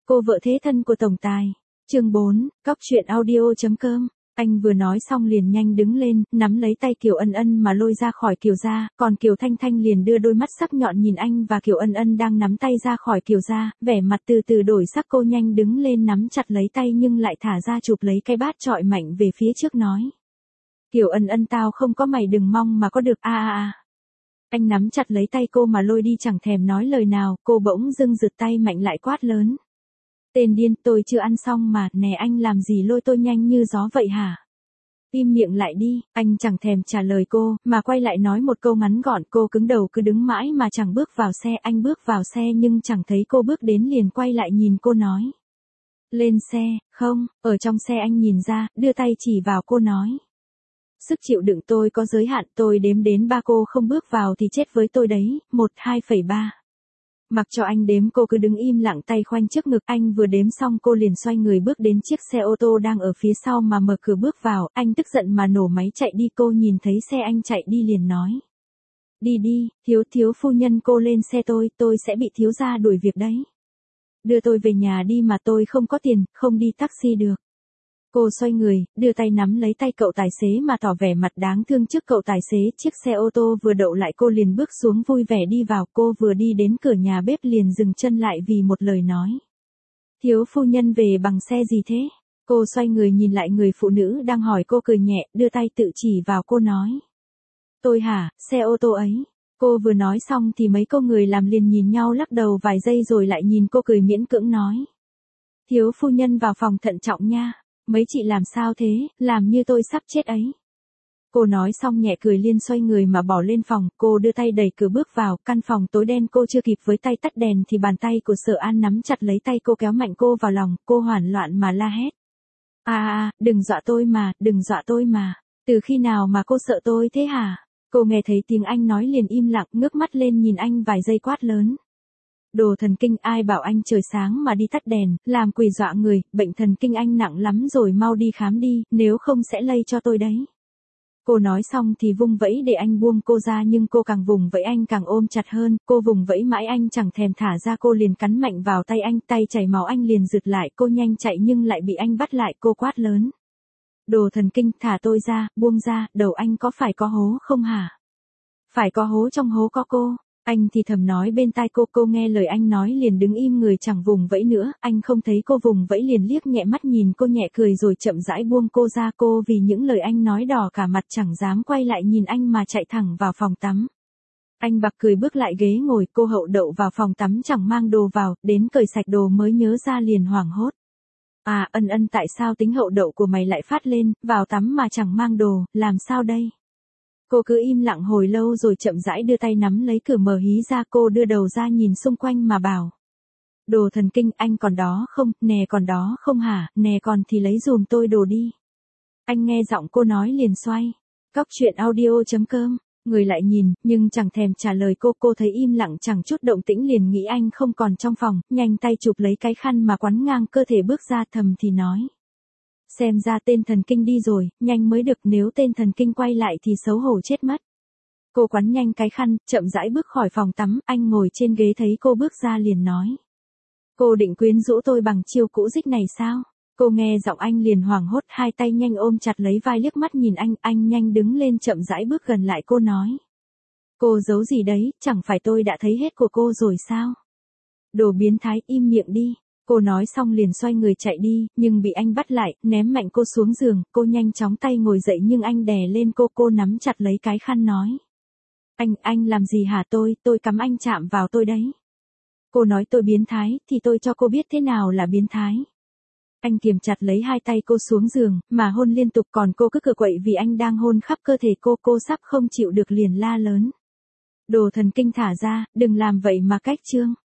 Cô vợ thế thân của tổng tài. Chương 4, Cóc truyện audio.com. Anh vừa nói xong liền nhanh đứng lên, nắm lấy tay Kiều Ân Ân mà lôi ra khỏi Kiều gia, còn Kiều Thanh Thanh liền đưa đôi mắt sắc nhọn nhìn anh và Kiều Ân Ân đang nắm tay ra khỏi Kiều gia, vẻ mặt từ từ đổi sắc. Cô nhanh đứng lên nắm chặt lấy tay nhưng lại thả ra chụp lấy cái bát chọi mạnh về phía trước nói. Kiều Ân Ân, tao không có mày đừng mong mà có được a. Anh nắm chặt lấy tay cô mà lôi đi chẳng thèm nói lời nào, cô bỗng dưng giật tay mạnh lại quát lớn. Tên điên, tôi chưa ăn xong mà, nè anh làm gì lôi tôi nhanh như gió vậy hả? Im miệng lại đi, anh chẳng thèm trả lời cô, mà quay lại nói một câu ngắn gọn. Cô cứng đầu cứ đứng mãi mà chẳng bước vào xe. Anh bước vào xe nhưng chẳng thấy cô bước đến liền quay lại nhìn cô nói. Lên xe, không, ở trong xe. Anh nhìn ra, đưa tay chỉ vào cô nói. Sức chịu đựng tôi có giới hạn, tôi đếm đến 3 cô không bước vào thì chết với tôi đấy, 1, 2,3. Mặc cho anh đếm cô cứ đứng im lặng tay khoanh trước ngực. Anh vừa đếm xong cô liền xoay người bước đến chiếc xe ô tô đang ở phía sau mà mở cửa bước vào. Anh tức giận mà nổ máy chạy đi. Cô nhìn thấy xe anh chạy đi liền nói. Đi đi, thiếu phu nhân, cô lên xe tôi sẽ bị thiếu gia đuổi việc đấy. Đưa tôi về nhà đi mà, tôi không có tiền, không đi taxi được. Cô xoay người, đưa tay nắm lấy tay cậu tài xế mà tỏ vẻ mặt đáng thương trước cậu tài xế. Chiếc xe ô tô vừa đậu lại cô liền bước xuống vui vẻ đi vào. Cô vừa đi đến cửa nhà bếp liền dừng chân lại vì một lời nói. Thiếu phu nhân về bằng xe gì thế? Cô xoay người nhìn lại người phụ nữ đang hỏi cô cười nhẹ, đưa tay tự chỉ vào cô nói. Tôi hả, xe ô tô ấy. Cô vừa nói xong thì mấy cô người làm liền nhìn nhau lắc đầu vài giây rồi lại nhìn cô cười miễn cưỡng nói. Thiếu phu nhân vào phòng thận trọng nha. Mấy chị làm sao thế, làm như tôi sắp chết ấy. Cô nói xong nhẹ cười liên xoay người mà bỏ lên phòng. Cô đưa tay đẩy cửa bước vào, căn phòng tối đen. Cô chưa kịp với tay tắt đèn thì bàn tay của Sở An nắm chặt lấy tay cô kéo mạnh cô vào lòng. Cô hoảng loạn mà la hét. Đừng dọa tôi mà, đừng dọa tôi mà. Từ khi nào mà cô sợ tôi thế hả? Cô nghe thấy tiếng anh nói liền im lặng, ngước mắt lên nhìn anh vài giây quát lớn. Đồ thần kinh, ai bảo anh trời sáng mà đi tắt đèn, làm quỷ dọa người, bệnh thần kinh anh nặng lắm rồi, mau đi khám đi, nếu không sẽ lây cho tôi đấy. Cô nói xong thì vung vẫy để anh buông cô ra nhưng cô càng vùng vẫy anh càng ôm chặt hơn. Cô vùng vẫy mãi anh chẳng thèm thả ra. Cô liền cắn mạnh vào tay anh, tay chảy máu anh liền giựt lại. Cô nhanh chạy nhưng lại bị anh bắt lại. Cô quát lớn. Đồ thần kinh, thả tôi ra, buông ra, đầu anh có phải có hố không hả? Phải có hố, trong hố có cô. Anh thì thầm nói bên tai cô nghe lời anh nói liền đứng im người chẳng vùng vẫy nữa. Anh không thấy cô vùng vẫy liền liếc nhẹ mắt nhìn cô nhẹ cười rồi chậm rãi buông cô ra. Cô vì những lời anh nói đỏ cả mặt chẳng dám quay lại nhìn anh mà chạy thẳng vào phòng tắm. Anh bật cười bước lại ghế ngồi. Cô hậu đậu vào phòng tắm chẳng mang đồ vào, đến cởi sạch đồ mới nhớ ra liền hoảng hốt. Ân Ân, tại sao tính hậu đậu của mày lại phát lên, vào tắm mà chẳng mang đồ, làm sao đây? Cô cứ im lặng hồi lâu rồi chậm rãi đưa tay nắm lấy cửa mở hí ra. Cô đưa đầu ra nhìn xung quanh mà bảo. Đồ thần kinh, anh còn đó không, nè còn đó không hả, nè còn thì lấy giùm tôi đồ đi. Anh nghe giọng cô nói liền xoay. Cóc truyện audio.com. Người lại nhìn, nhưng chẳng thèm trả lời cô thấy im lặng chẳng chút động tĩnh liền nghĩ anh không còn trong phòng, nhanh tay chụp lấy cái khăn mà quắn ngang cơ thể bước ra thầm thì nói. Xem ra tên thần kinh đi rồi, nhanh mới được, nếu tên thần kinh quay lại thì xấu hổ chết mất. Cô quắn nhanh cái khăn, chậm rãi bước khỏi phòng tắm. Anh ngồi trên ghế thấy cô bước ra liền nói. Cô định quyến rũ tôi bằng chiêu cũ dích này sao? Cô nghe giọng anh liền hoảng hốt, hai tay nhanh ôm chặt lấy vai liếc mắt nhìn anh nhanh đứng lên chậm rãi bước gần lại cô nói. Cô giấu gì đấy, chẳng phải tôi đã thấy hết của cô rồi sao? Đồ biến thái, im miệng đi. Cô nói xong liền xoay người chạy đi, nhưng bị anh bắt lại, ném mạnh cô xuống giường. Cô nhanh chóng tay ngồi dậy nhưng anh đè lên cô nắm chặt lấy cái khăn nói. Anh làm gì hả? Tôi cắm anh chạm vào tôi đấy. Cô nói tôi biến thái, thì tôi cho cô biết thế nào là biến thái. Anh kiềm chặt lấy hai tay cô xuống giường, mà hôn liên tục còn cô cứ cựa quậy vì anh đang hôn khắp cơ thể cô sắp không chịu được liền la lớn. Đồ thần kinh thả ra, đừng làm vậy mà cách trương.